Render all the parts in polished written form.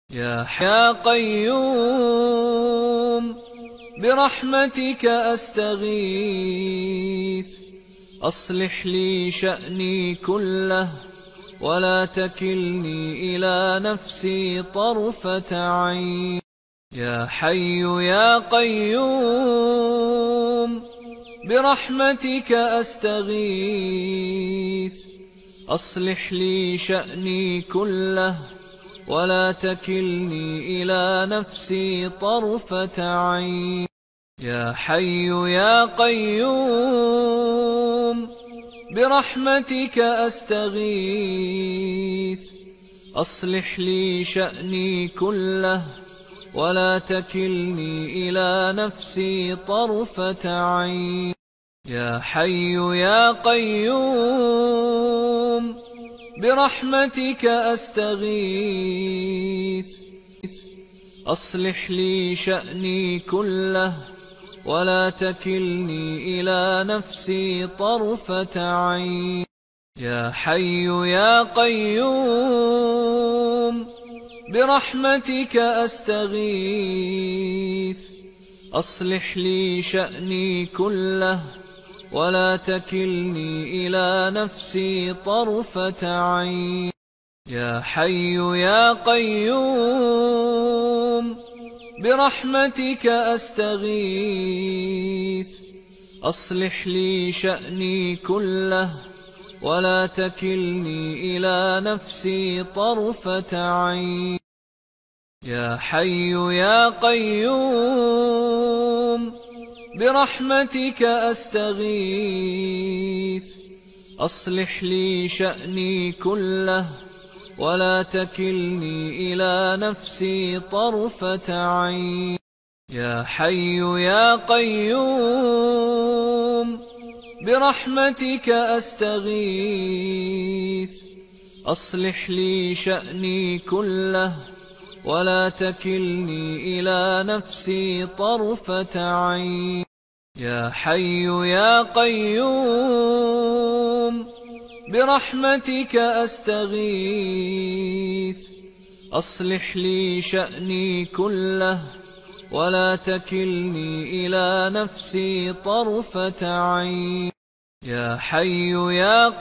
يا قيوم برحمتك أستغيث، أصلح لي شأني كله ولا تكلني إلى نفسي طرفة عين. يا حي يا قيوم برحمتك أستغيث، أصلح لي شأني كله ولا تكلني إلى نفسي طرفة عين. يا حي يا قيوم برحمتك أستغيث، أصلح لي شأني كله ولا تكلني إلى نفسي طرفة عين. يا حي يا قيوم برحمتك أستغيث، أصلح لي شأني كله ولا تكلني إلى نفسي طرفة عين. يا حي يا قيوم برحمتك أستغيث، أصلح لي شأني كله ولا تكلني إلى نفسي طرفة عين. يا حي يا قيوم برحمتك أستغيث، أصلح لي شأني كله ولا تكلني إلى نفسي طرفة عين. يا حي يا قيوم برحمتك أستغيث، أصلح لي شأني كله ولا تكلني إلى نفسي طرفة عين. يا حي يا قيوم برحمتك أستغيث، أصلح لي شأني كله ولا تكلني إلى نفسي طرفة عين. يا حي يا قيوم برحمتك أستغيث، أصلح لي شأني كله ولا تكلني إلى نفسي طرفة عين. يا حي يا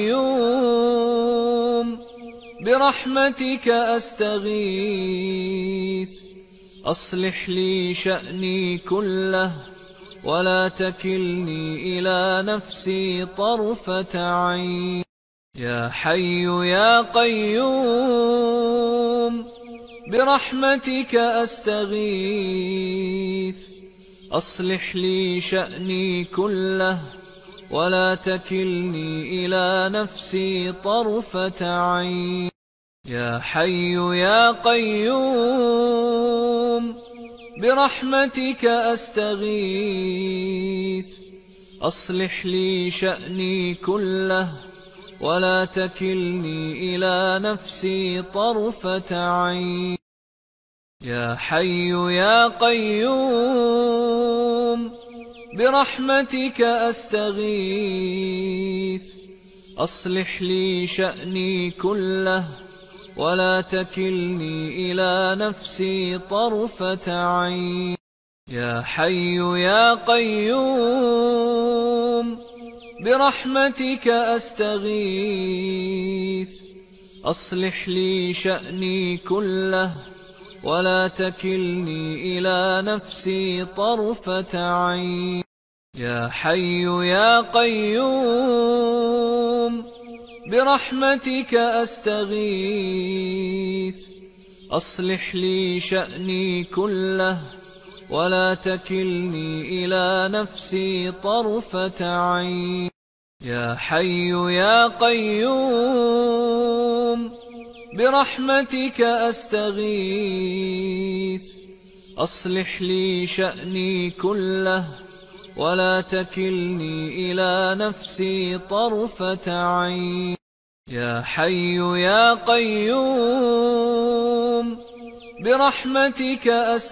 قيوم برحمتك أستغيث، أصلح لي شأني كله ولا تكلني إلى نفسي طرفة عين. يا حي يا قيوم برحمتك أستغيث، أصلح لي شأني كله ولا تكلني إلى نفسي طرفة عين. يا حي يا قيوم برحمتك أستغيث، أصلح لي شأني كله ولا تكلني إلى نفسي طرفة عين. يا حي يا قيوم برحمتك أستغيث، أصلح لي شأني كله ولا تكلني إلى نفسي طرفة عين. يا حي يا قيوم برحمتك أستغيث، أصلح لي شأني كله ولا تكلني إلى نفسي طرفة عين. يا حي يا قيوم برحمتك أستغيث، أصلح لي شأني كله ولا تكلني إلى نفسي طرفة عين. يا حي يا قيوم برحمتك أستغيث، أصلح لي شأني كله ولا تكلني إلى نفسي طرفة عين. يا حي يا قيوم برحمتك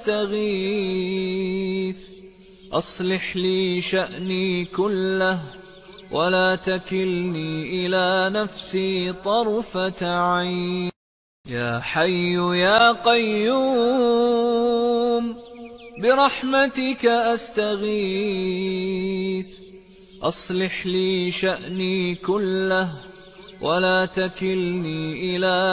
أستغيث، أصلح لي شأني كله ولا تكلني إلى نفسي طرفة عين. يا حي يا قيوم برحمتك أستغيث، أصلح لي شأني كله ولا تكلني إلى